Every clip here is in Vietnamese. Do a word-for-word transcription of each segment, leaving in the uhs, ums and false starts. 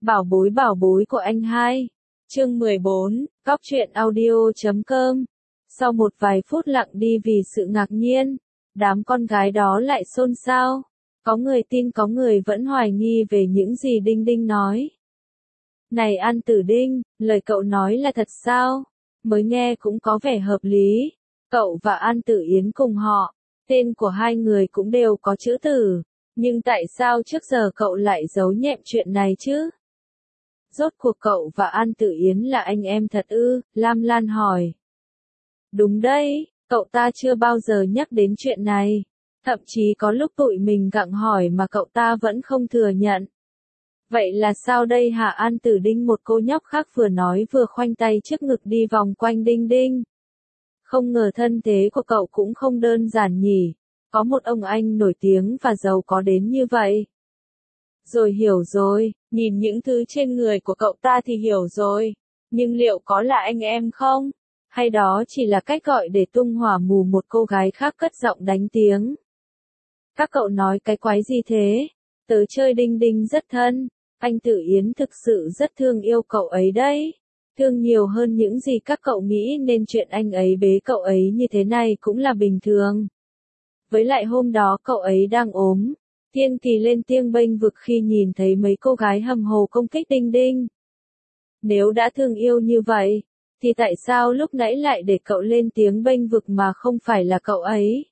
Bảo bối bảo bối của anh hai. Chương mười bốn, Cóc truyện audio chấm com. Sau một vài phút lặng đi vì sự ngạc nhiên, đám con gái đó lại xôn xao. Có người tin có người vẫn hoài nghi về những gì Đinh Đinh nói. Này An Tử Đinh, lời cậu nói là thật sao? Mới nghe cũng có vẻ hợp lý. Cậu và An Tử Yến cùng họ, tên của hai người cũng đều có chữ tử. Nhưng tại sao trước giờ cậu lại giấu nhẹm chuyện này chứ? Rốt cuộc cậu và An Tử Yến là anh em thật ư? Lam Lan hỏi. Đúng đấy, cậu ta chưa bao giờ nhắc đến chuyện này. Thậm chí có lúc tụi mình gặng hỏi mà cậu ta vẫn không thừa nhận. Vậy là sao đây hả? An Tử Đinh, một cô nhóc khác vừa nói vừa khoanh tay trước ngực đi vòng quanh Đinh Đinh. Không ngờ thân thế của cậu cũng không đơn giản nhỉ. Có một ông anh nổi tiếng và giàu có đến như vậy. Rồi hiểu rồi, nhìn những thứ trên người của cậu ta thì hiểu rồi. Nhưng liệu có là anh em không? Hay đó chỉ là cách gọi để tung hỏa mù một cô gái khác cất giọng đánh tiếng? Các cậu nói cái quái gì thế? Tớ chơi Đinh Đinh rất thân. Anh Tử Yến thực sự rất thương yêu cậu ấy đấy. Thương nhiều hơn những gì các cậu nghĩ, nên chuyện anh ấy bế cậu ấy như thế này cũng là bình thường. Với lại hôm đó cậu ấy đang ốm. Thiên Kỳ lên tiếng bênh vực khi nhìn thấy mấy cô gái hầm hồ công kích Đinh Đinh. Nếu đã thương yêu như vậy, thì tại sao lúc nãy lại để cậu lên tiếng bênh vực mà không phải là cậu ấy?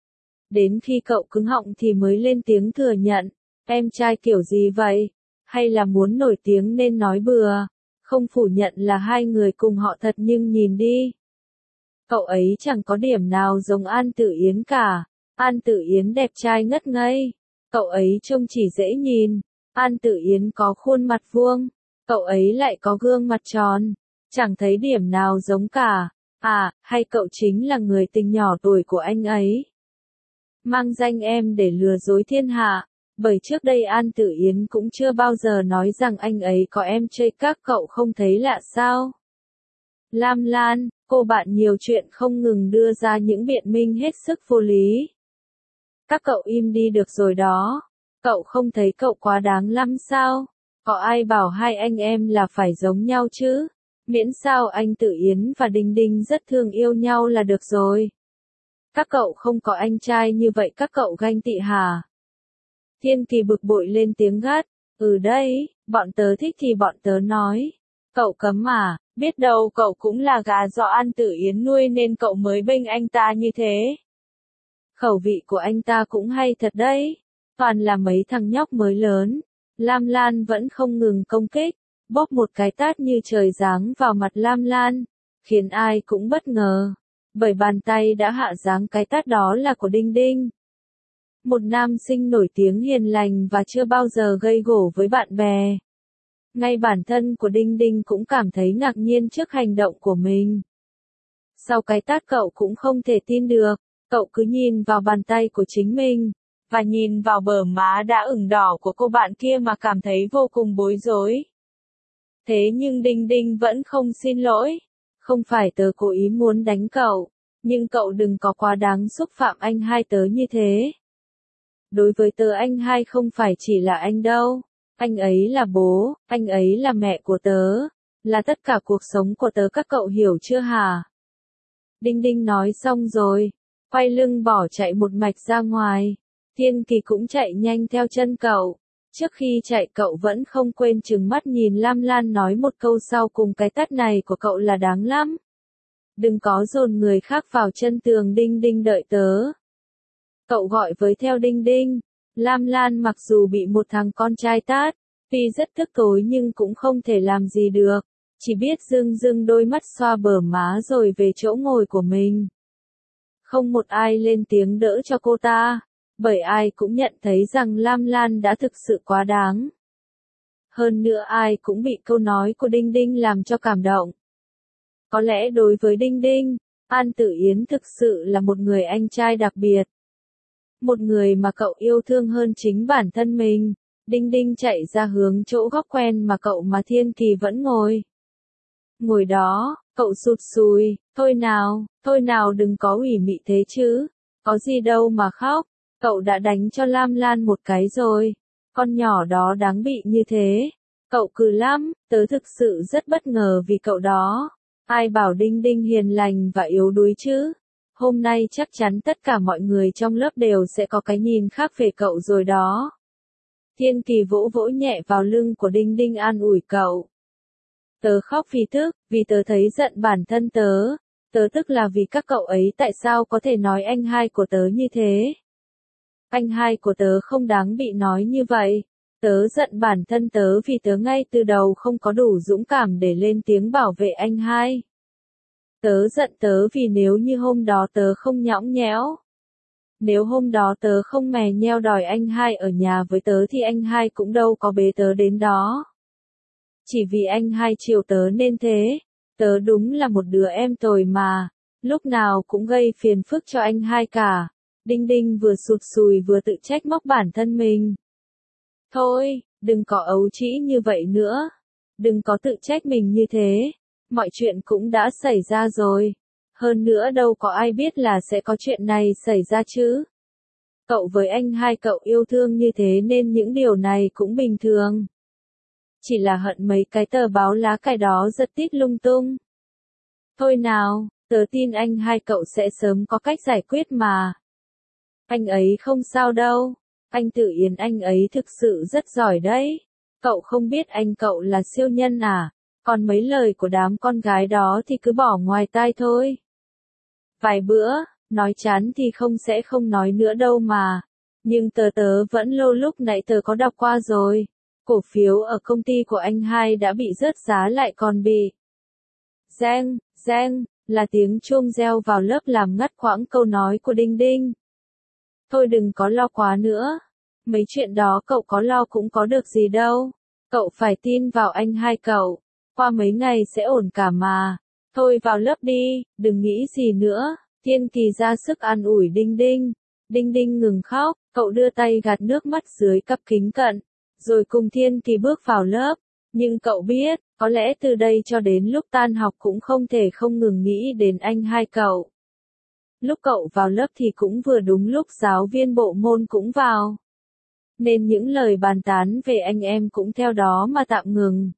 Đến khi cậu cứng họng thì mới lên tiếng thừa nhận. Em trai kiểu gì vậy? Hay là muốn nổi tiếng nên nói bừa? Không phủ nhận là hai người cùng họ thật, nhưng nhìn đi. Cậu ấy chẳng có điểm nào giống An Tử Yến cả. An Tử Yến đẹp trai ngất ngây. Cậu ấy trông chỉ dễ nhìn. An Tử Yến có khuôn mặt vuông. Cậu ấy lại có gương mặt tròn. Chẳng thấy điểm nào giống cả. À, hay cậu chính là người tình nhỏ tuổi của anh ấy? Mang danh em để lừa dối thiên hạ. Bởi trước đây An Tử Yến cũng chưa bao giờ nói rằng anh ấy có em trai, các cậu không thấy lạ sao? Lam Lan, cô bạn nhiều chuyện không ngừng đưa ra những biện minh hết sức vô lý. Các cậu im đi được rồi đó. Cậu không thấy cậu quá đáng lắm sao? Có ai bảo hai anh em là phải giống nhau chứ? Miễn sao anh Tử Yến và Đinh Đinh rất thương yêu nhau là được rồi. Các cậu không có anh trai như vậy các cậu ganh tị hả? Thiên Kỳ bực bội lên tiếng gắt. Ừ đấy, bọn tớ thích thì bọn tớ nói. Cậu cấm à? Biết đâu cậu cũng là gà do An Tử Yến nuôi nên cậu mới bênh anh ta như thế. Khẩu vị của anh ta cũng hay thật đấy. Toàn là mấy thằng nhóc mới lớn. Lam Lan vẫn không ngừng công kích. Bóp một cái tát như trời giáng vào mặt Lam Lan. Khiến ai cũng bất ngờ. Bởi bàn tay đã hạ giáng cái tát đó là của Đinh Đinh. Một nam sinh nổi tiếng hiền lành và chưa bao giờ gây gổ với bạn bè. Ngay bản thân của Đinh Đinh cũng cảm thấy ngạc nhiên trước hành động của mình. Sau cái tát cậu cũng không thể tin được. Cậu cứ nhìn vào bàn tay của chính mình, và nhìn vào bờ má đã ửng đỏ của cô bạn kia mà cảm thấy vô cùng bối rối. Thế nhưng Đinh Đinh vẫn không xin lỗi. Không phải tớ cố ý muốn đánh cậu, nhưng cậu đừng có quá đáng xúc phạm anh hai tớ như thế. Đối với tớ anh hai không phải chỉ là anh đâu. Anh ấy là bố, anh ấy là mẹ của tớ, là tất cả cuộc sống của tớ, các cậu hiểu chưa hả? Đinh Đinh nói xong rồi, quay lưng bỏ chạy một mạch ra ngoài. Thiên Kỳ cũng chạy nhanh theo chân cậu. Trước khi chạy cậu vẫn không quên trừng mắt nhìn Lam Lan nói một câu sau cùng, cái tát này của cậu là đáng lắm. Đừng có dồn người khác vào chân tường. Đinh Đinh đợi tớ. Cậu gọi với theo Đinh Đinh. Lam Lan mặc dù bị một thằng con trai tát, tuy rất tức tối nhưng cũng không thể làm gì được. Chỉ biết dưng dưng đôi mắt xoa bờ má rồi về chỗ ngồi của mình. Không một ai lên tiếng đỡ cho cô ta, bởi ai cũng nhận thấy rằng Lam Lan đã thực sự quá đáng. Hơn nữa ai cũng bị câu nói của Đinh Đinh làm cho cảm động. Có lẽ đối với Đinh Đinh, An Tử Yến thực sự là một người anh trai đặc biệt. Một người mà cậu yêu thương hơn chính bản thân mình. Đinh Đinh chạy ra hướng chỗ góc quen mà cậu mà Thiên Kỳ vẫn ngồi. Ngồi đó, cậu sụt sùi, thôi nào, thôi nào đừng có ủy mị thế chứ, có gì đâu mà khóc, cậu đã đánh cho Lam Lan một cái rồi, con nhỏ đó đáng bị như thế, Cậu cừ lắm, tớ thực sự rất bất ngờ vì cậu đó. Ai bảo Đinh Đinh hiền lành và yếu đuối chứ? Hôm nay chắc chắn tất cả mọi người trong lớp đều sẽ có cái nhìn khác về cậu rồi đó. Thiên Kỳ vỗ vỗ nhẹ vào lưng của Đinh Đinh an ủi cậu. Tớ khóc vì tức, vì tớ thấy giận bản thân tớ. Tớ tức là vì các cậu ấy tại sao có thể nói anh hai của tớ như thế. Anh hai của tớ không đáng bị nói như vậy. Tớ giận bản thân tớ vì tớ ngay từ đầu không có đủ dũng cảm để lên tiếng bảo vệ anh hai. Tớ giận tớ vì nếu như hôm đó tớ không nhõng nhẽo. Nếu hôm đó tớ không mè nheo đòi anh hai ở nhà với tớ thì anh hai cũng đâu có bế tớ đến đó. Chỉ vì anh hai chiều tớ nên thế. Tớ đúng là một đứa em tồi mà. Lúc nào cũng gây phiền phức cho anh hai cả. Đinh Đinh vừa sụt sùi vừa tự trách móc bản thân mình. Thôi, đừng có ấu trĩ như vậy nữa. Đừng có tự trách mình như thế. Mọi chuyện cũng đã xảy ra rồi. Hơn nữa đâu có ai biết là sẽ có chuyện này xảy ra chứ. Cậu với anh hai cậu yêu thương như thế nên những điều này cũng bình thường. Chỉ là hận mấy cái tờ báo lá cải đó giật tít lung tung. Thôi nào, tớ tin anh hai cậu sẽ sớm có cách giải quyết mà. Anh ấy không sao đâu. Anh Tự Yến anh ấy thực sự rất giỏi đấy. Cậu không biết anh cậu là siêu nhân à? Còn mấy lời của đám con gái đó thì cứ bỏ ngoài tai thôi. Vài bữa, nói chán thì không sẽ không nói nữa đâu mà. Nhưng tớ tớ vẫn lâu lúc nãy tớ có đọc qua rồi. Cổ phiếu ở công ty của anh hai đã bị rớt giá lại còn bị. Reng, reng, là tiếng chuông reo vào lớp làm ngắt quãng câu nói của Đinh Đinh. Thôi đừng có lo quá nữa. Mấy chuyện đó cậu có lo cũng có được gì đâu. Cậu phải tin vào anh hai cậu. Qua mấy ngày sẽ ổn cả mà. Thôi vào lớp đi, đừng nghĩ gì nữa. Thiên Kỳ ra sức an ủi Đinh Đinh. Đinh Đinh ngừng khóc, cậu đưa tay gạt nước mắt dưới cặp kính cận. Rồi cùng Thiên Kỳ bước vào lớp. Nhưng cậu biết, có lẽ từ đây cho đến lúc tan học cũng không thể không ngừng nghĩ đến anh hai cậu. Lúc cậu vào lớp thì cũng vừa đúng lúc giáo viên bộ môn cũng vào. Nên những lời bàn tán về anh em cũng theo đó mà tạm ngừng.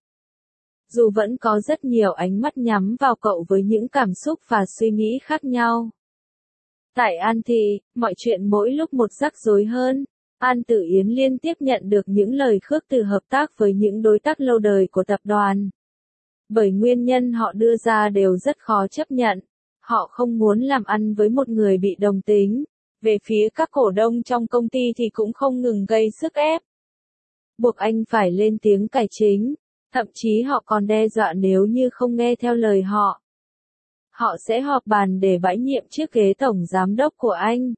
Dù vẫn có rất nhiều ánh mắt nhắm vào cậu với những cảm xúc và suy nghĩ khác nhau. Tại An Thị, mọi chuyện mỗi lúc một rắc rối hơn. An Tử Yến liên tiếp nhận được những lời khước từ hợp tác với những đối tác lâu đời của tập đoàn. Bởi nguyên nhân họ đưa ra đều rất khó chấp nhận. Họ không muốn làm ăn với một người bị đồng tính. Về phía các cổ đông trong công ty thì cũng không ngừng gây sức ép. Buộc anh phải lên tiếng cải chính. Thậm chí họ còn đe dọa nếu như không nghe theo lời họ. Họ sẽ họp bàn để bãi nhiệm chiếc ghế tổng giám đốc của anh.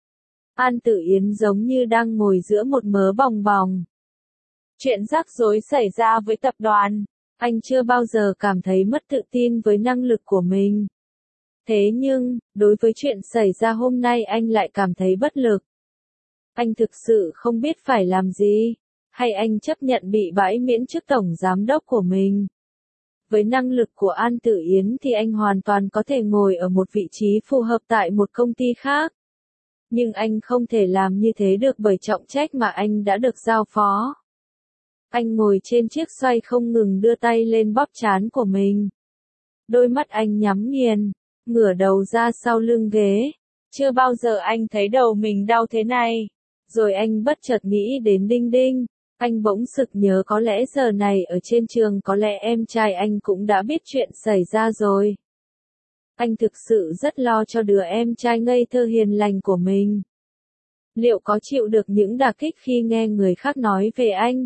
An Tử Yến giống như đang ngồi giữa một mớ bòng bòng. Chuyện rắc rối xảy ra với tập đoàn. Anh chưa bao giờ cảm thấy mất tự tin với năng lực của mình. Thế nhưng, đối với chuyện xảy ra hôm nay anh lại cảm thấy bất lực. Anh thực sự không biết phải làm gì. Hay anh chấp nhận bị bãi miễn chức tổng giám đốc của mình. Với năng lực của An Tử Yến thì anh hoàn toàn có thể ngồi ở một vị trí phù hợp tại một công ty khác. Nhưng anh không thể làm như thế được bởi trọng trách mà anh đã được giao phó. Anh ngồi trên chiếc xoay không ngừng đưa tay lên bóp trán của mình. Đôi mắt anh nhắm nghiền, ngửa đầu ra sau lưng ghế. Chưa bao giờ anh thấy đầu mình đau thế này. Rồi anh bất chợt nghĩ đến Đinh Đinh. Anh bỗng sực nhớ có lẽ giờ này ở trên trường có lẽ em trai anh cũng đã biết chuyện xảy ra rồi. Anh thực sự rất lo cho đứa em trai ngây thơ hiền lành của mình. Liệu có chịu được những đả kích khi nghe người khác nói về anh?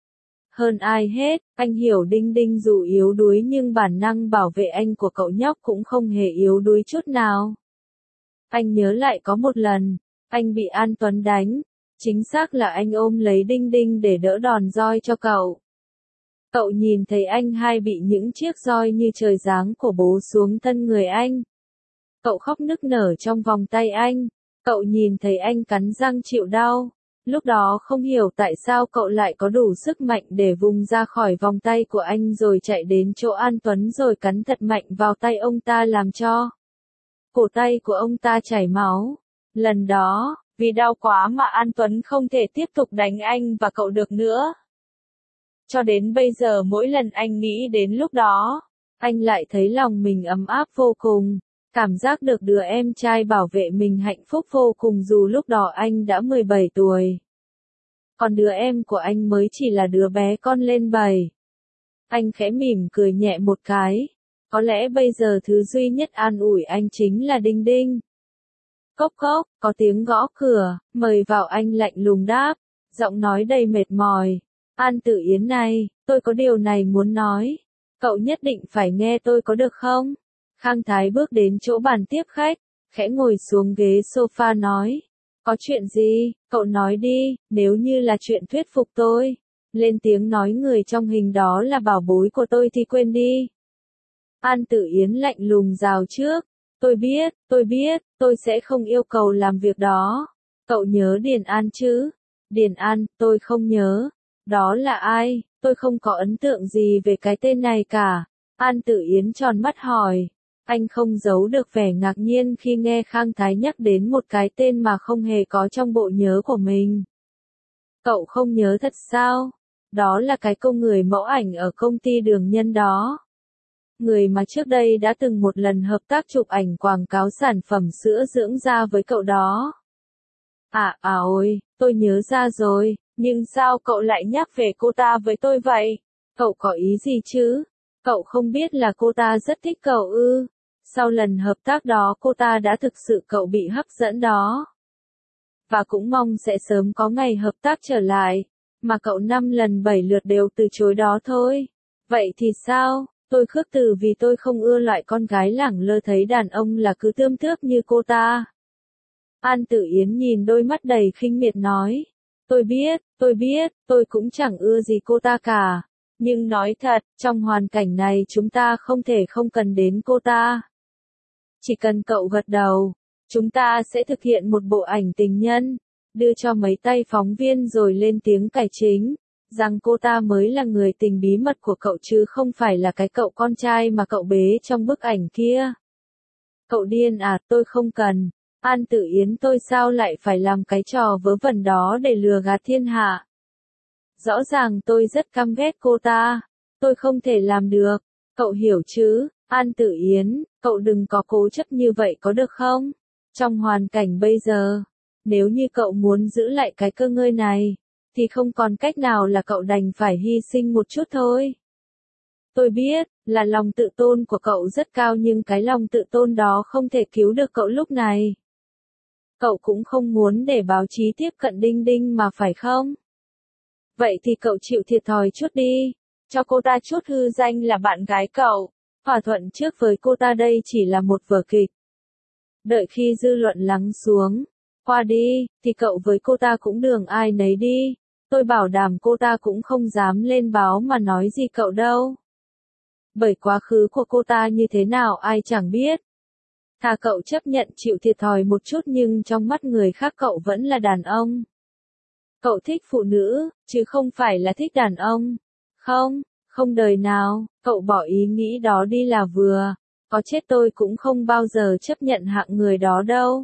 Hơn ai hết, anh hiểu Đinh Đinh dù yếu đuối nhưng bản năng bảo vệ anh của cậu nhóc cũng không hề yếu đuối chút nào. Anh nhớ lại có một lần, anh bị An Tuấn đánh. Chính xác là anh ôm lấy Đinh Đinh để đỡ đòn roi cho cậu. Cậu nhìn thấy anh hai bị những chiếc roi như trời giáng của bố xuống thân người anh. Cậu khóc nức nở trong vòng tay anh. Cậu nhìn thấy anh cắn răng chịu đau. Lúc đó không hiểu tại sao cậu lại có đủ sức mạnh để vùng ra khỏi vòng tay của anh rồi chạy đến chỗ An Tuấn rồi cắn thật mạnh vào tay ông ta làm cho cổ tay của ông ta chảy máu. Lần đó, vì đau quá mà An Tuấn không thể tiếp tục đánh anh và cậu được nữa. Cho đến bây giờ mỗi lần anh nghĩ đến lúc đó, anh lại thấy lòng mình ấm áp vô cùng, cảm giác được đứa em trai bảo vệ mình hạnh phúc vô cùng dù lúc đó anh đã mười bảy tuổi. Còn đứa em của anh mới chỉ là đứa bé con lên bảy. Anh khẽ mỉm cười nhẹ một cái. Có lẽ bây giờ thứ duy nhất an ủi anh chính là Đinh Đinh. Cốc cốc, có tiếng gõ cửa, mời vào, anh lạnh lùng đáp, giọng nói đầy mệt mỏi. An Tử Yến này, tôi có điều này muốn nói. Cậu nhất định phải nghe tôi có được không? Khang Thái bước đến chỗ bàn tiếp khách, khẽ ngồi xuống ghế sofa nói. Có chuyện gì, cậu nói đi, nếu như là chuyện thuyết phục tôi. Lên tiếng nói người trong hình đó là bảo bối của tôi thì quên đi. An Tử Yến lạnh lùng rào trước. Tôi biết, tôi biết, tôi sẽ không yêu cầu làm việc đó. Cậu nhớ Điền An chứ? Điền An, tôi không nhớ. Đó là ai? Tôi không có ấn tượng gì về cái tên này cả. An Tử Yến tròn mắt hỏi. Anh không giấu được vẻ ngạc nhiên khi nghe Khang Thái nhắc đến một cái tên mà không hề có trong bộ nhớ của mình. Cậu không nhớ thật sao? Đó là cái cô người mẫu ảnh ở công ty Đường Nhân đó. Người mà trước đây đã từng một lần hợp tác chụp ảnh quảng cáo sản phẩm sữa dưỡng da với cậu đó. À, à ôi, tôi nhớ ra rồi, nhưng sao cậu lại nhắc về cô ta với tôi vậy? Cậu có ý gì chứ? Cậu không biết là cô ta rất thích cậu ư? Sau lần hợp tác đó cô ta đã thực sự cậu bị hấp dẫn đó. Và cũng mong sẽ sớm có ngày hợp tác trở lại, mà cậu năm lần bảy lượt đều từ chối đó thôi. Vậy thì sao? Tôi khước từ vì tôi không ưa loại con gái lẳng lơ thấy đàn ông là cứ tươm tướp như cô ta. An Tử Yến nhìn đôi mắt đầy khinh miệt nói. Tôi biết, tôi biết, tôi cũng chẳng ưa gì cô ta cả. Nhưng nói thật, trong hoàn cảnh này chúng ta không thể không cần đến cô ta. Chỉ cần cậu gật đầu, chúng ta sẽ thực hiện một bộ ảnh tình nhân, đưa cho mấy tay phóng viên rồi lên tiếng cải chính, rằng cô ta mới là người tình bí mật của cậu chứ không phải là cái cậu con trai mà cậu bế trong bức ảnh kia. Cậu điên à, tôi không cần. An Tử Yến, tôi sao lại phải làm cái trò vớ vẩn đó để lừa gạt thiên hạ? Rõ ràng tôi rất căm ghét cô ta. Tôi không thể làm được. Cậu hiểu chứ? An Tử Yến, cậu đừng có cố chấp như vậy có được không? Trong hoàn cảnh bây giờ, nếu như cậu muốn giữ lại cái cơ ngơi này, thì không còn cách nào là cậu đành phải hy sinh một chút thôi. Tôi biết, là lòng tự tôn của cậu rất cao nhưng cái lòng tự tôn đó không thể cứu được cậu lúc này. Cậu cũng không muốn để báo chí tiếp cận Đinh Đinh mà phải không? Vậy thì cậu chịu thiệt thòi chút đi, cho cô ta chút hư danh là bạn gái cậu. Thỏa thuận trước với cô ta đây chỉ là một vở kịch. Đợi khi dư luận lắng xuống, qua đi, thì cậu với cô ta cũng đường ai nấy đi. Tôi bảo đảm cô ta cũng không dám lên báo mà nói gì cậu đâu. Bởi quá khứ của cô ta như thế nào ai chẳng biết. Thà cậu chấp nhận chịu thiệt thòi một chút nhưng trong mắt người khác cậu vẫn là đàn ông. Cậu thích phụ nữ, chứ không phải là thích đàn ông. Không, không đời nào, cậu bỏ ý nghĩ đó đi là vừa. Có chết tôi cũng không bao giờ chấp nhận hạng người đó đâu.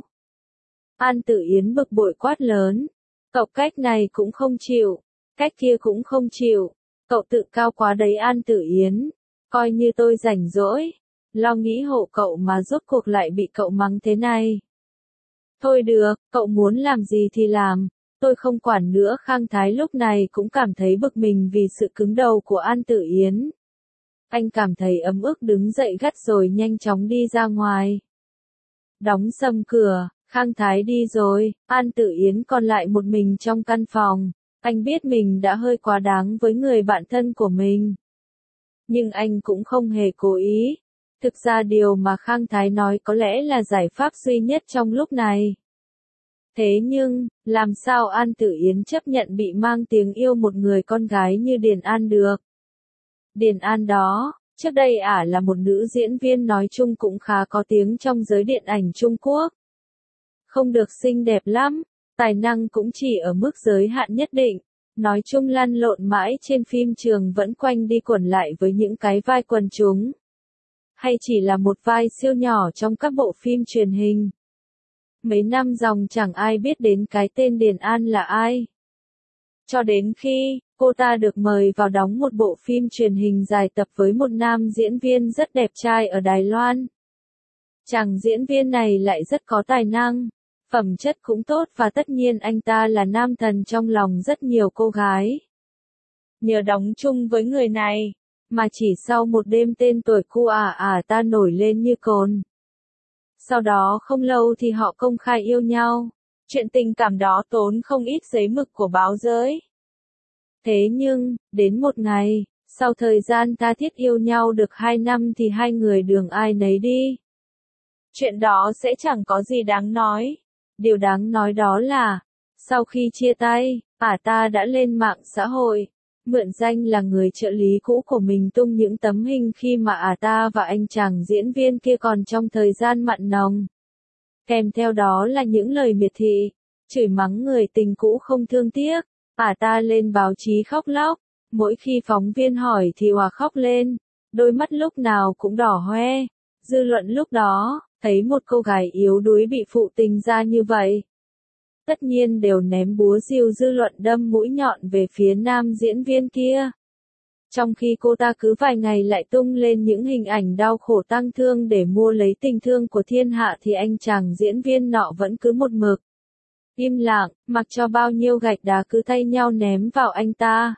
An Tử Yến bực bội quát lớn. Cậu cách này cũng không chịu, cách kia cũng không chịu. Cậu tự cao quá đấy An Tử Yến. Coi như tôi rảnh rỗi, lo nghĩ hộ cậu mà rốt cuộc lại bị cậu mắng thế này. Thôi được, cậu muốn làm gì thì làm, tôi không quản nữa. Khang Thái lúc này cũng cảm thấy bực mình vì sự cứng đầu của An Tử Yến. Anh cảm thấy ấm ức đứng dậy gắt rồi nhanh chóng đi ra ngoài. Đóng sầm cửa, Khang Thái đi rồi, An Tử Yến còn lại một mình trong căn phòng. Anh biết mình đã hơi quá đáng với người bạn thân của mình. Nhưng anh cũng không hề cố ý. Thực ra điều mà Khang Thái nói có lẽ là giải pháp duy nhất trong lúc này. Thế nhưng, làm sao An Tử Yến chấp nhận bị mang tiếng yêu một người con gái như Điền An được? Điền An đó, trước đây ả là một nữ diễn viên nói chung cũng khá có tiếng trong giới điện ảnh Trung Quốc. Không được xinh đẹp lắm, tài năng cũng chỉ ở mức giới hạn nhất định. Nói chung lăn lộn mãi trên phim trường vẫn quanh đi quẩn lại với những cái vai quần chúng. Hay chỉ là một vai siêu nhỏ trong các bộ phim truyền hình. Mấy năm dòng chẳng ai biết đến cái tên Điền An là ai. Cho đến khi, cô ta được mời vào đóng một bộ phim truyền hình dài tập với một nam diễn viên rất đẹp trai ở Đài Loan. Chàng diễn viên này lại rất có tài năng, phẩm chất cũng tốt và tất nhiên anh ta là nam thần trong lòng rất nhiều cô gái. Nhờ đóng chung với người này, mà chỉ sau một đêm tên tuổi cu ả ả ta nổi lên như cồn. Sau đó không lâu thì họ công khai yêu nhau. Chuyện tình cảm đó tốn không ít giấy mực của báo giới. Thế nhưng, đến một ngày, sau thời gian tha thiết yêu nhau được hai năm thì hai người đường ai nấy đi. Chuyện đó sẽ chẳng có gì đáng nói. Điều đáng nói đó là, sau khi chia tay, ả ta đã lên mạng xã hội, mượn danh là người trợ lý cũ của mình tung những tấm hình khi mà ả ta và anh chàng diễn viên kia còn trong thời gian mặn nồng. Kèm theo đó là những lời miệt thị, chửi mắng người tình cũ không thương tiếc, ả ta lên báo chí khóc lóc, mỗi khi phóng viên hỏi thì òa khóc lên, đôi mắt lúc nào cũng đỏ hoe. Dư luận lúc đó, thấy một cô gái yếu đuối bị phụ tình ra như vậy. Tất nhiên đều ném búa rìu dư luận đâm mũi nhọn về phía nam diễn viên kia. Trong khi cô ta cứ vài ngày lại tung lên những hình ảnh đau khổ tang thương để mua lấy tình thương của thiên hạ thì anh chàng diễn viên nọ vẫn cứ một mực im lặng, mặc cho bao nhiêu gạch đá cứ thay nhau ném vào anh ta.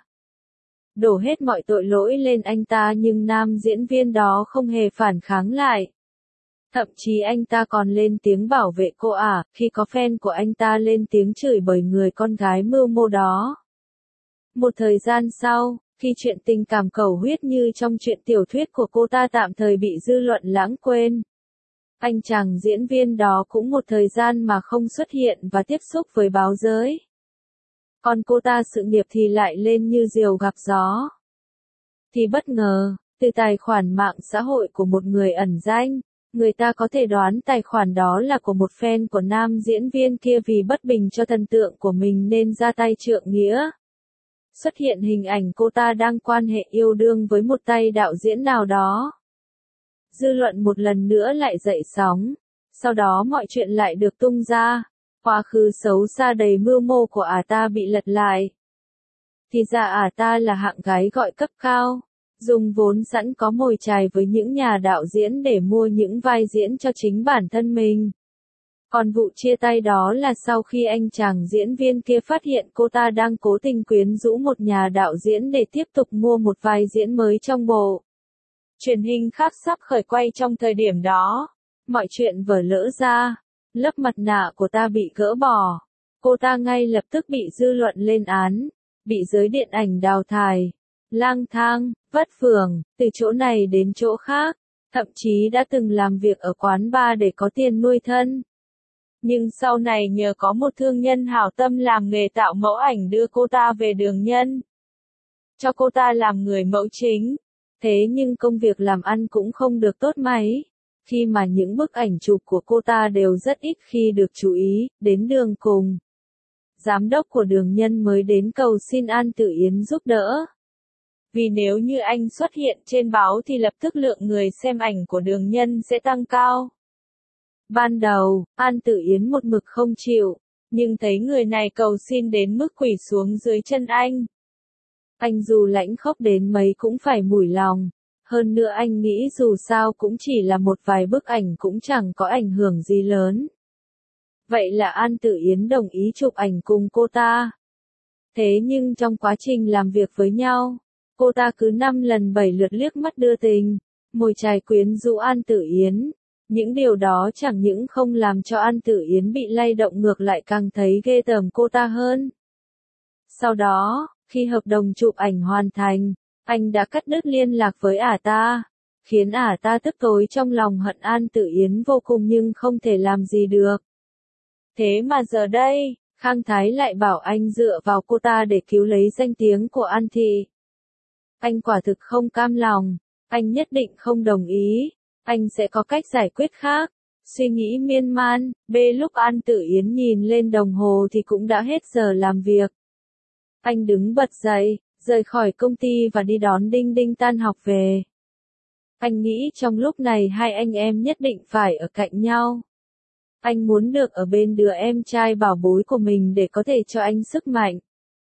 Đổ hết mọi tội lỗi lên anh ta nhưng nam diễn viên đó không hề phản kháng lại. Thậm chí anh ta còn lên tiếng bảo vệ cô ả, khi có fan của anh ta lên tiếng chửi bới người con gái mưu mô đó. Một thời gian sau, khi chuyện tình cảm cầu huyết như trong chuyện tiểu thuyết của cô ta tạm thời bị dư luận lãng quên, anh chàng diễn viên đó cũng một thời gian mà không xuất hiện và tiếp xúc với báo giới. Còn cô ta sự nghiệp thì lại lên như diều gặp gió. Thì bất ngờ, từ tài khoản mạng xã hội của một người ẩn danh, người ta có thể đoán tài khoản đó là của một fan của nam diễn viên kia vì bất bình cho thần tượng của mình nên ra tay trượng nghĩa. Xuất hiện hình ảnh cô ta đang quan hệ yêu đương với một tay đạo diễn nào đó. Dư luận một lần nữa lại dậy sóng, sau đó mọi chuyện lại được tung ra, quá khứ xấu xa đầy mưu mô của ả ta bị lật lại. Thì ra ả ta là hạng gái gọi cấp cao, dùng vốn sẵn có mồi chài với những nhà đạo diễn để mua những vai diễn cho chính bản thân mình. Còn vụ chia tay đó là sau khi anh chàng diễn viên kia phát hiện cô ta đang cố tình quyến rũ một nhà đạo diễn để tiếp tục mua một vai diễn mới trong bộ truyền hình khác sắp khởi quay trong thời điểm đó. Mọi chuyện vỡ lỡ ra, lớp mặt nạ của ta bị gỡ bỏ. Cô ta ngay lập tức bị dư luận lên án, bị giới điện ảnh đào thải, lang thang, vất vưởng, từ chỗ này đến chỗ khác, thậm chí đã từng làm việc ở quán bar để có tiền nuôi thân. Nhưng sau này nhờ có một thương nhân hảo tâm làm nghề tạo mẫu ảnh đưa cô ta về đường nhân, cho cô ta làm người mẫu chính. Thế nhưng công việc làm ăn cũng không được tốt mấy, khi mà những bức ảnh chụp của cô ta đều rất ít khi được chú ý, đến đường cùng. Giám đốc của đường nhân mới đến cầu xin An Tử Yến giúp đỡ. Vì nếu như anh xuất hiện trên báo thì lập tức lượng người xem ảnh của đường nhân sẽ tăng cao. Ban đầu, An Tử Yến một mực không chịu, nhưng thấy người này cầu xin đến mức quỳ xuống dưới chân anh. Anh dù lãnh khốc đến mấy cũng phải mủi lòng, hơn nữa anh nghĩ dù sao cũng chỉ là một vài bức ảnh cũng chẳng có ảnh hưởng gì lớn. Vậy là An Tử Yến đồng ý chụp ảnh cùng cô ta. Thế nhưng trong quá trình làm việc với nhau, cô ta cứ năm lần bảy lượt liếc mắt đưa tình, mồi chài quyến rũ An Tử Yến. Những điều đó chẳng những không làm cho An Tử Yến bị lay động ngược lại càng thấy ghê tởm cô ta hơn. Sau đó, khi hợp đồng chụp ảnh hoàn thành, anh đã cắt đứt liên lạc với ả ta, khiến ả ta tức tối trong lòng hận An Tử Yến vô cùng nhưng không thể làm gì được. Thế mà giờ đây, Khang Thái lại bảo anh dựa vào cô ta để cứu lấy danh tiếng của An Thị. Anh quả thực không cam lòng, anh nhất định không đồng ý, anh sẽ có cách giải quyết khác. Suy nghĩ miên man, bê lúc An Tử Yến nhìn lên đồng hồ thì cũng đã hết giờ làm việc. Anh đứng bật dậy, rời khỏi công ty và đi đón Đinh Đinh tan học về. Anh nghĩ trong lúc này hai anh em nhất định phải ở cạnh nhau. Anh muốn được ở bên đứa em trai bảo bối của mình để có thể cho anh sức mạnh.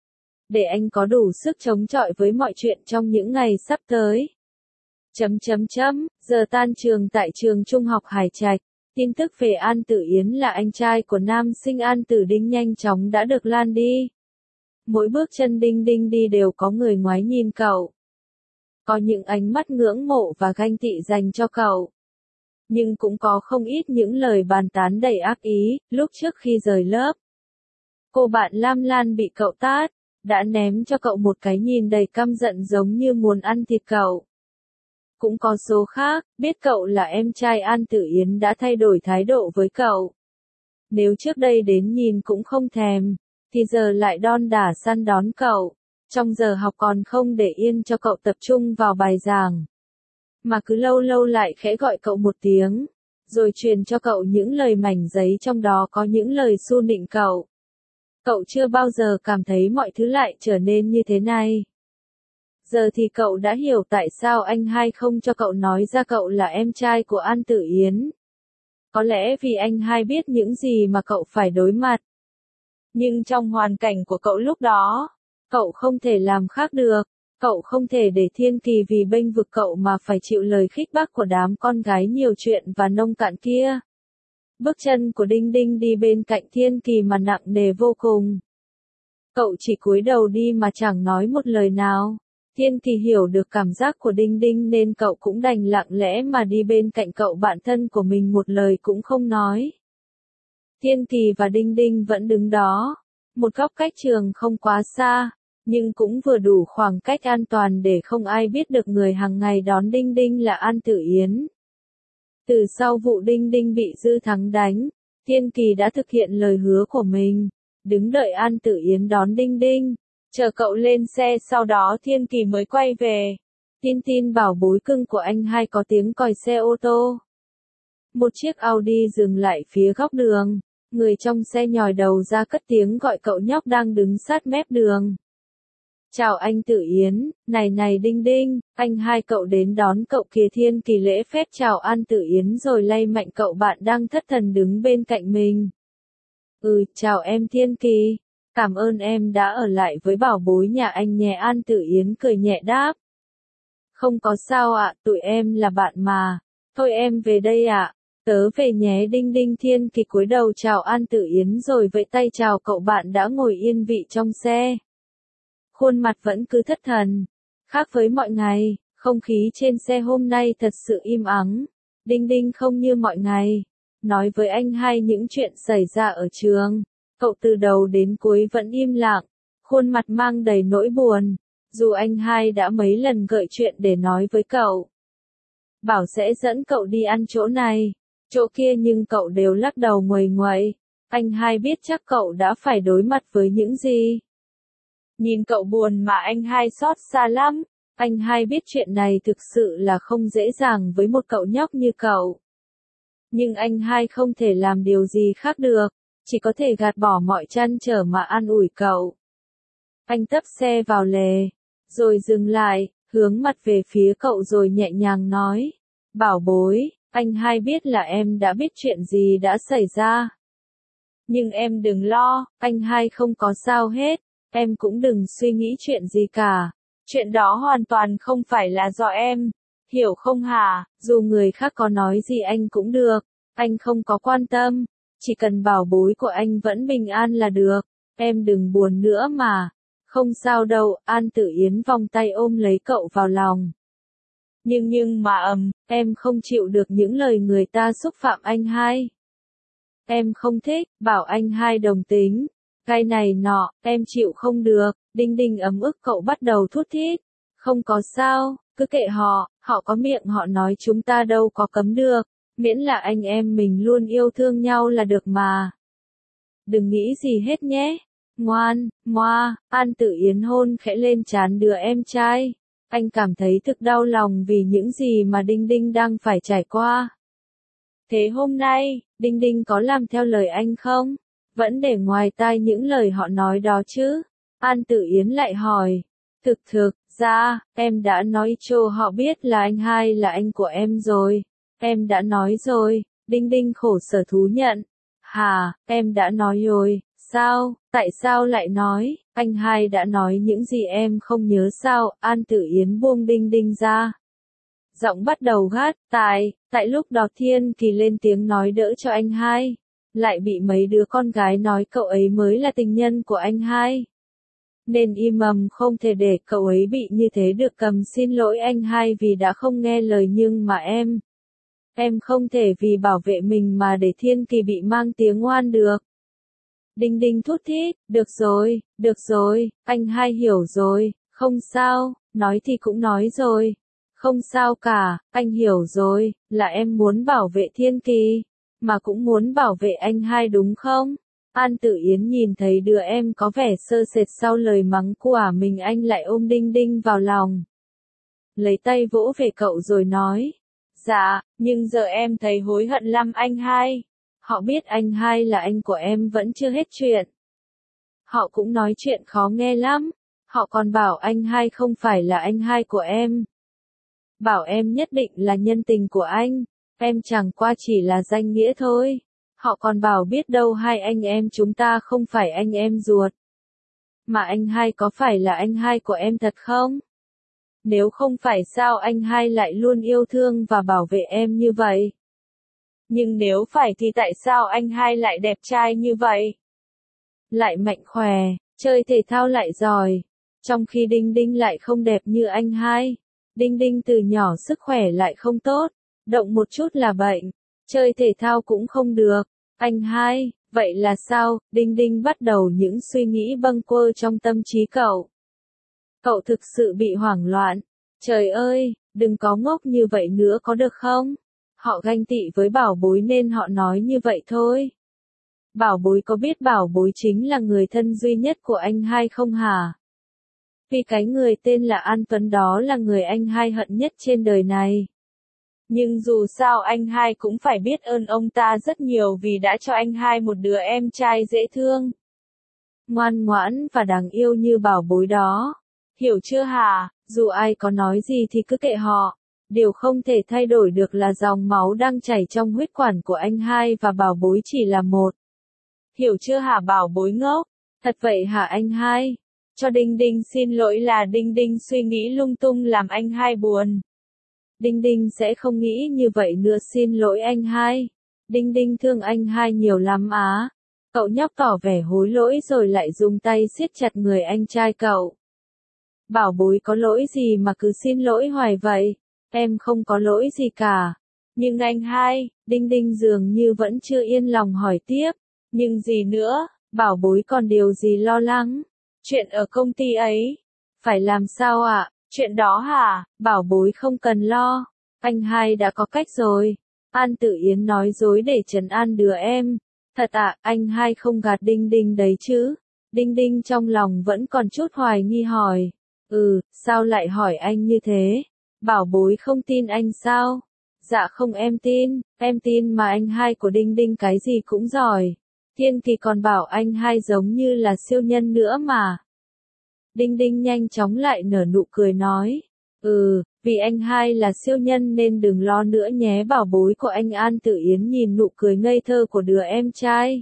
để anh có đủ sức chống chọi với mọi chuyện trong những ngày sắp tới. Chấm chấm chấm, giờ tan trường tại trường trung học Hải Trạch, tin tức về An Tử Yến là anh trai của nam sinh An Tử Đinh nhanh chóng đã được lan đi. Mỗi bước chân Đinh Đinh đi đều có người ngoái nhìn cậu. Có những ánh mắt ngưỡng mộ và ganh tị dành cho cậu. Nhưng cũng có không ít những lời bàn tán đầy ác ý, lúc trước khi rời lớp. Cô bạn Lam Lan bị cậu tát, đã ném cho cậu một cái nhìn đầy căm giận giống như muốn ăn thịt cậu. Cũng có số khác, biết cậu là em trai An Tử Yến đã thay đổi thái độ với cậu. Nếu trước đây đến nhìn cũng không thèm, thì giờ lại đon đả săn đón cậu. Trong giờ học còn không để yên cho cậu tập trung vào bài giảng. Mà cứ lâu lâu lại khẽ gọi cậu một tiếng, rồi truyền cho cậu những lời mảnh giấy trong đó có những lời su nịnh cậu. Cậu chưa bao giờ cảm thấy mọi thứ lại trở nên như thế này. Giờ thì cậu đã hiểu tại sao anh hai không cho cậu nói ra cậu là em trai của An Tử Yến. Có lẽ vì anh hai biết những gì mà cậu phải đối mặt. Nhưng trong hoàn cảnh của cậu lúc đó, cậu không thể làm khác được. Cậu không thể để Thiên Kỳ vì bênh vực cậu mà phải chịu lời khích bác của đám con gái nhiều chuyện và nông cạn kia. Bước chân của Đinh Đinh đi bên cạnh Thiên Kỳ mà nặng nề vô cùng. Cậu chỉ cúi đầu đi mà chẳng nói một lời nào. Thiên Kỳ hiểu được cảm giác của Đinh Đinh nên cậu cũng đành lặng lẽ mà đi bên cạnh cậu bạn thân của mình một lời cũng không nói. Thiên Kỳ và Đinh Đinh vẫn đứng đó, một góc cách trường không quá xa, nhưng cũng vừa đủ khoảng cách an toàn để không ai biết được người hàng ngày đón Đinh Đinh là An Tử Yến. Từ sau vụ Đinh Đinh bị Dư Thắng đánh, Thiên Kỳ đã thực hiện lời hứa của mình, đứng đợi An Tử Yến đón Đinh Đinh, chờ cậu lên xe sau đó Thiên Kỳ mới quay về. Tin tin bảo bối cưng của anh hai có tiếng còi xe ô tô. Một chiếc Audi dừng lại phía góc đường, người trong xe nhòi đầu ra cất tiếng gọi cậu nhóc đang đứng sát mép đường. Chào anh Tử Yến, này này Đinh Đinh, anh hai cậu đến đón cậu kìa. Thiên Kỳ lễ phép chào An Tử Yến rồi lay mạnh cậu bạn đang thất thần đứng bên cạnh mình. Ừ, chào em Thiên Kỳ, cảm ơn em đã ở lại với bảo bối nhà anh nhé. An Tử Yến cười nhẹ đáp. Không có sao ạ, tụi em là bạn mà, thôi em về đây ạ, tớ về nhé. Đinh Đinh. Thiên Kỳ cúi đầu chào An Tử Yến rồi vẫy tay chào cậu bạn đã ngồi yên vị trong xe. Khuôn mặt vẫn cứ thất thần. Khác với mọi ngày, không khí trên xe hôm nay thật sự im ắng. Đinh Đinh không như mọi ngày, nói với anh hai những chuyện xảy ra ở trường. Cậu từ đầu đến cuối vẫn im lặng, khuôn mặt mang đầy nỗi buồn. Dù anh hai đã mấy lần gợi chuyện để nói với cậu, bảo sẽ dẫn cậu đi ăn chỗ này, chỗ kia nhưng cậu đều lắc đầu nguầy nguậy. Anh hai biết chắc cậu đã phải đối mặt với những gì. Nhìn cậu buồn mà anh hai xót xa lắm. Anh hai biết chuyện này thực sự là không dễ dàng với một cậu nhóc như cậu. Nhưng anh hai không thể làm điều gì khác được, chỉ có thể gạt bỏ mọi trăn trở mà an ủi cậu. Anh tấp xe vào lề, rồi dừng lại, hướng mặt về phía cậu rồi nhẹ nhàng nói. Bảo bối, anh hai biết là em đã biết chuyện gì đã xảy ra. Nhưng em đừng lo, anh hai không có sao hết. Em cũng đừng suy nghĩ chuyện gì cả. Chuyện đó hoàn toàn không phải là do em. Hiểu không hả? Dù người khác có nói gì anh cũng được. Anh không có quan tâm. Chỉ cần bảo bối của anh vẫn bình an là được. Em đừng buồn nữa mà. Không sao đâu. An Tử Yến vòng tay ôm lấy cậu vào lòng. Nhưng nhưng mà ầm, em không chịu được những lời người ta xúc phạm anh hai. Em không thích, bảo anh hai đồng tính. Cái này nọ, em chịu không được. Đinh Đinh ấm ức cậu bắt đầu thút thít. Không có sao, cứ kệ họ, họ có miệng họ nói chúng ta đâu có cấm được. Miễn là anh em mình luôn yêu thương nhau là được mà. Đừng nghĩ gì hết nhé. Ngoan, ngoa. An Tử Yến hôn khẽ lên trán đứa em trai. Anh cảm thấy thực đau lòng vì những gì mà Đinh Đinh đang phải trải qua. Thế hôm nay, Đinh Đinh có làm theo lời anh không? Vẫn để ngoài tai những lời họ nói đó chứ? An Tử Yến lại hỏi. Thực thực, ra, em đã nói cho họ biết là anh hai là anh của em rồi. Em đã nói rồi. Đinh Đinh khổ sở thú nhận. Hà, em đã nói rồi, sao, tại sao lại nói, anh hai đã nói những gì em không nhớ sao, An Tử Yến buông Đinh Đinh ra. Giọng bắt đầu gắt, tại, tại lúc đó Thiên Kỳ lên tiếng nói đỡ cho anh hai, lại bị mấy đứa con gái nói cậu ấy mới là tình nhân của anh hai. Nên im ầm không thể để cậu ấy bị như thế được. Cầm xin lỗi anh hai vì đã không nghe lời, nhưng mà em, em không thể vì bảo vệ mình mà để Thiên Kỳ bị mang tiếng oan được. Đinh Đinh thút thít, được rồi, được rồi, anh hai hiểu rồi, không sao, nói thì cũng nói rồi. Không sao cả, anh hiểu rồi, là em muốn bảo vệ Thiên Kỳ, mà cũng muốn bảo vệ anh hai đúng không? An Tử Yến nhìn thấy đứa em có vẻ sơ sệt sau lời mắng của mình, anh lại ôm Đinh Đinh vào lòng. Lấy tay vỗ về cậu rồi nói, dạ, nhưng giờ em thấy hối hận lắm anh hai. Họ biết anh hai là anh của em vẫn chưa hết chuyện. Họ cũng nói chuyện khó nghe lắm. Họ còn bảo anh hai không phải là anh hai của em. Bảo em nhất định là nhân tình của anh. Em chẳng qua chỉ là danh nghĩa thôi. Họ còn bảo biết đâu hai anh em chúng ta không phải anh em ruột. Mà anh hai có phải là anh hai của em thật không? Nếu không phải sao anh hai lại luôn yêu thương và bảo vệ em như vậy? Nhưng nếu phải thì tại sao anh hai lại đẹp trai như vậy? Lại mạnh khỏe, chơi thể thao lại giỏi. Trong khi Đinh Đinh lại không đẹp như anh hai. Đinh Đinh từ nhỏ sức khỏe lại không tốt. Động một chút là bệnh. Chơi thể thao cũng không được. Anh hai, vậy là sao? Đinh Đinh bắt đầu những suy nghĩ bâng quơ trong tâm trí cậu. Cậu thực sự bị hoảng loạn. Trời ơi, đừng có ngốc như vậy nữa có được không? Họ ganh tị với Bảo Bối nên họ nói như vậy thôi. Bảo Bối có biết Bảo Bối chính là người thân duy nhất của anh hai không hả? Vì cái người tên là An Tuấn đó là người anh hai hận nhất trên đời này. Nhưng dù sao anh hai cũng phải biết ơn ông ta rất nhiều vì đã cho anh hai một đứa em trai dễ thương, ngoan ngoãn và đáng yêu như Bảo Bối đó. Hiểu chưa hả? Dù ai có nói gì thì cứ kệ họ. Điều không thể thay đổi được là dòng máu đang chảy trong huyết quản của anh hai và Bảo Bối chỉ là một. Hiểu chưa hả Bảo Bối ngốc? Thật vậy hả anh hai? Cho Đinh Đinh xin lỗi là Đinh Đinh suy nghĩ lung tung làm anh hai buồn. Đinh Đinh sẽ không nghĩ như vậy nữa, xin lỗi anh hai. Đinh Đinh thương anh hai nhiều lắm á. Cậu nhóc tỏ vẻ hối lỗi rồi lại dùng tay siết chặt người anh trai cậu. Bảo Bối có lỗi gì mà cứ xin lỗi hoài vậy? Em không có lỗi gì cả. Nhưng anh hai, Đinh Đinh dường như vẫn chưa yên lòng hỏi tiếp. Nhưng gì nữa, Bảo Bối còn điều gì lo lắng? Chuyện ở công ty ấy. Phải làm sao ạ? À? Chuyện đó hả? Bảo Bối không cần lo. Anh hai đã có cách rồi. An Tử Yến nói dối để trấn an đứa em. Thật ạ, à, anh hai không gạt Đinh Đinh đấy chứ? Đinh Đinh trong lòng vẫn còn chút hoài nghi hỏi. Ừ, sao lại hỏi anh như thế? Bảo Bối không tin anh sao? Dạ không, em tin, em tin mà anh hai của Đinh Đinh cái gì cũng giỏi. Thiên Kỳ còn bảo anh hai giống như là siêu nhân nữa mà. Đinh Đinh nhanh chóng lại nở nụ cười nói. Ừ, vì anh hai là siêu nhân nên đừng lo nữa nhé. Bảo Bối của anh. An Tử Yến nhìn nụ cười ngây thơ của đứa em trai.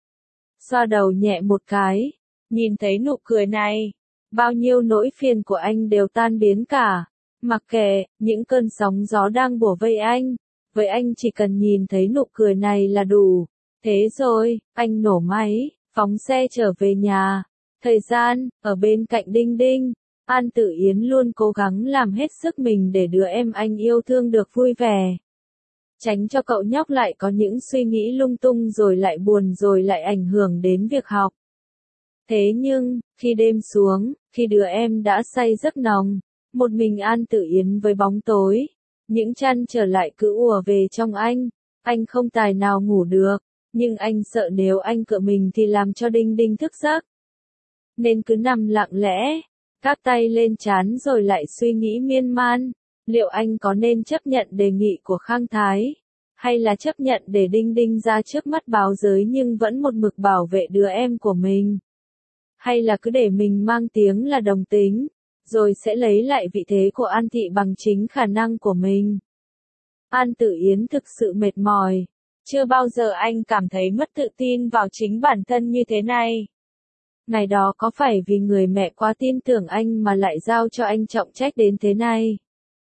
Xoa đầu nhẹ một cái. Nhìn thấy nụ cười này, bao nhiêu nỗi phiền của anh đều tan biến cả. Mặc kệ, những cơn sóng gió đang bủa vây anh. Với anh chỉ cần nhìn thấy nụ cười này là đủ. Thế rồi, anh nổ máy, phóng xe trở về nhà. Thời gian, ở bên cạnh Đinh Đinh, An Tử Yến luôn cố gắng làm hết sức mình để đứa em anh yêu thương được vui vẻ. Tránh cho cậu nhóc lại có những suy nghĩ lung tung rồi lại buồn rồi lại ảnh hưởng đến việc học. Thế nhưng, khi đêm xuống, khi đứa em đã say giấc nồng, một mình An Tử Yến với bóng tối, những trăn trở lại cứ ùa về trong anh, anh không tài nào ngủ được, nhưng anh sợ nếu anh cựa mình thì làm cho Đinh Đinh thức giấc. Nên cứ nằm lặng lẽ, gác tay lên trán rồi lại suy nghĩ miên man, liệu anh có nên chấp nhận đề nghị của Khang Thái, hay là chấp nhận để Đinh Đinh ra trước mắt báo giới nhưng vẫn một mực bảo vệ đứa em của mình. Hay là cứ để mình mang tiếng là đồng tính, rồi sẽ lấy lại vị thế của An Thị bằng chính khả năng của mình. An Tử Yến thực sự mệt mỏi. Chưa bao giờ anh cảm thấy mất tự tin vào chính bản thân như thế này. Ngày đó có phải vì người mẹ quá tin tưởng anh mà lại giao cho anh trọng trách đến thế này?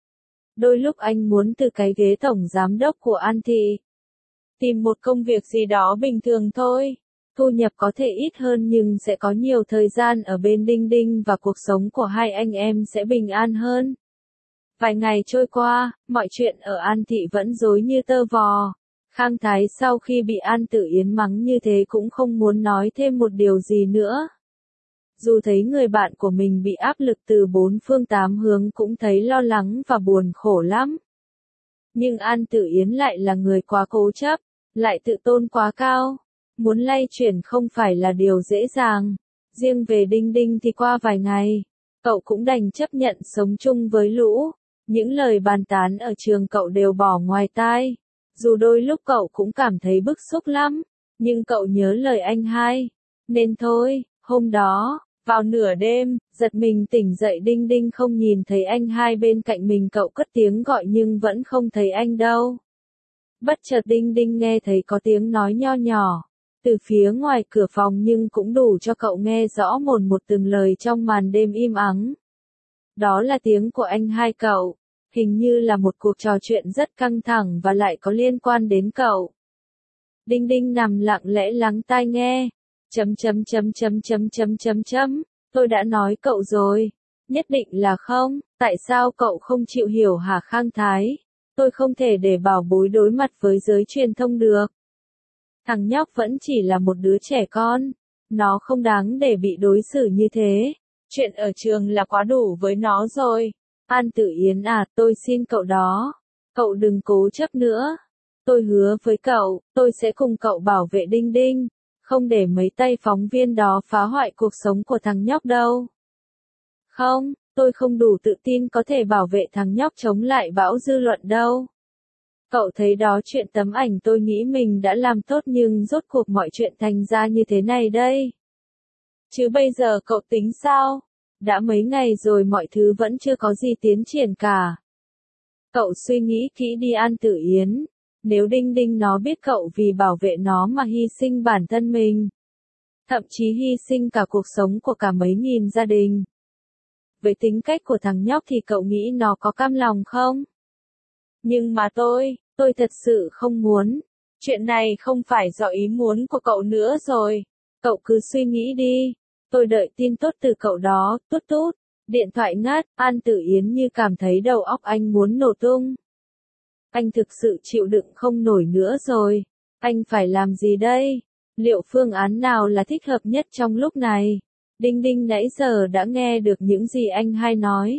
Đôi lúc anh muốn từ cái ghế tổng giám đốc của An Thị tìm một công việc gì đó bình thường thôi. Thu nhập có thể ít hơn nhưng sẽ có nhiều thời gian ở bên Đinh Đinh và cuộc sống của hai anh em sẽ bình an hơn. Vài ngày trôi qua, mọi chuyện ở An Thị vẫn rối như tơ vò. Khang Thái sau khi bị An Tử Yến mắng như thế cũng không muốn nói thêm một điều gì nữa. Dù thấy người bạn của mình bị áp lực từ bốn phương tám hướng cũng thấy lo lắng và buồn khổ lắm. Nhưng An Tử Yến lại là người quá cố chấp, lại tự tôn quá cao. Muốn lay chuyển không phải là điều dễ dàng. Riêng về Đinh Đinh thì qua vài ngày, cậu cũng đành chấp nhận sống chung với Lũ. Những lời bàn tán ở trường cậu đều bỏ ngoài tai. Dù đôi lúc cậu cũng cảm thấy bức xúc lắm, nhưng cậu nhớ lời anh hai. Nên thôi, hôm đó, vào nửa đêm, giật mình tỉnh dậy Đinh Đinh không nhìn thấy anh hai bên cạnh mình, cậu cất tiếng gọi nhưng vẫn không thấy anh đâu. Bất chợt Đinh Đinh nghe thấy có tiếng nói nho nhỏ từ phía ngoài cửa phòng nhưng cũng đủ cho cậu nghe rõ mồn một từng lời trong màn đêm im ắng. Đó là tiếng của anh hai cậu, hình như là một cuộc trò chuyện rất căng thẳng và lại có liên quan đến cậu. Đinh Đinh nằm lặng lẽ lắng tai nghe. Chấm chấm chấm chấm chấm chấm chấm chấm, tôi đã nói cậu rồi, nhất định là không, tại sao cậu không chịu hiểu hả Khang Thái? Tôi không thể để bảo bối đối mặt với giới truyền thông được. Thằng nhóc vẫn chỉ là một đứa trẻ con, nó không đáng để bị đối xử như thế. Chuyện ở trường là quá đủ với nó rồi. An Tử Yến à, tôi xin cậu đó. Cậu đừng cố chấp nữa. Tôi hứa với cậu, tôi sẽ cùng cậu bảo vệ Đinh Đinh. Không để mấy tay phóng viên đó phá hoại cuộc sống của thằng nhóc đâu. Không, tôi không đủ tự tin có thể bảo vệ thằng nhóc chống lại bão dư luận đâu. Cậu thấy đó, chuyện tấm ảnh tôi nghĩ mình đã làm tốt nhưng rốt cuộc mọi chuyện thành ra như thế này đây. Chứ bây giờ cậu tính sao? Đã mấy ngày rồi mọi thứ vẫn chưa có gì tiến triển cả. Cậu suy nghĩ kỹ đi An Tử Yến. Nếu Đinh Đinh nó biết cậu vì bảo vệ nó mà hy sinh bản thân mình, thậm chí hy sinh cả cuộc sống của cả mấy nghìn gia đình. Với tính cách của thằng nhóc thì cậu nghĩ nó có cam lòng không? Nhưng mà tôi, tôi thật sự không muốn. Chuyện này không phải do ý muốn của cậu nữa rồi. Cậu cứ suy nghĩ đi. Tôi đợi tin tốt từ cậu đó, tút tút. Điện thoại ngắt, An Tử Yến như cảm thấy đầu óc anh muốn nổ tung. Anh thực sự chịu đựng không nổi nữa rồi. Anh phải làm gì đây? Liệu phương án nào là thích hợp nhất trong lúc này? Đinh Đinh nãy giờ đã nghe được những gì anh hai nói.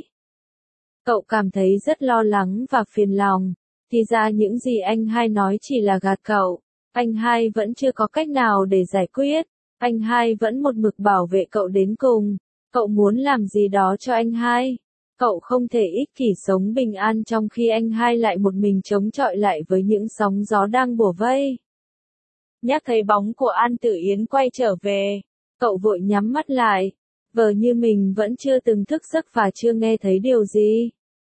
Cậu cảm thấy rất lo lắng và phiền lòng. Thì ra những gì anh hai nói chỉ là gạt cậu. Anh hai vẫn chưa có cách nào để giải quyết. Anh hai vẫn một mực bảo vệ cậu đến cùng. Cậu muốn làm gì đó cho anh hai. Cậu không thể ích kỷ sống bình an trong khi anh hai lại một mình chống chọi lại với những sóng gió đang bủa vây. Nhắc thấy bóng của An Tử Yến quay trở về, cậu vội nhắm mắt lại, vờ như mình vẫn chưa từng thức giấc và chưa nghe thấy điều gì.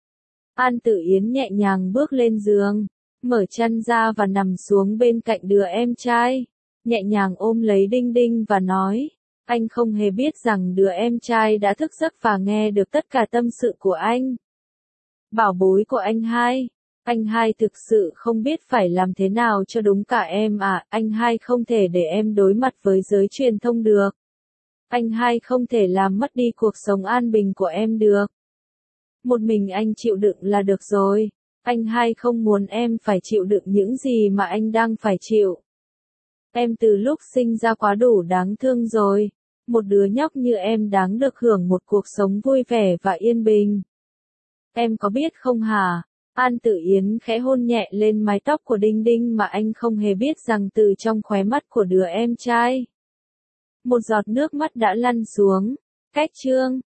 An Tử Yến nhẹ nhàng bước lên giường, mở chăn ra và nằm xuống bên cạnh đứa em trai, nhẹ nhàng ôm lấy Đinh Đinh và nói. Anh không hề biết rằng đứa em trai đã thức giấc và nghe được tất cả tâm sự của anh. Bảo bối của anh hai, anh hai thực sự không biết phải làm thế nào cho đúng cả em à, anh hai không thể để em đối mặt với giới truyền thông được. Anh hai không thể làm mất đi cuộc sống an bình của em được. Một mình anh chịu đựng là được rồi, anh hai không muốn em phải chịu đựng những gì mà anh đang phải chịu. Em từ lúc sinh ra quá đủ đáng thương rồi. Một đứa nhóc như em đáng được hưởng một cuộc sống vui vẻ và yên bình. Em có biết không hả? An Tử Yến khẽ hôn nhẹ lên mái tóc của Đinh Đinh mà anh không hề biết rằng từ trong khóe mắt của đứa em trai. Một giọt nước mắt đã lăn xuống. Cách chương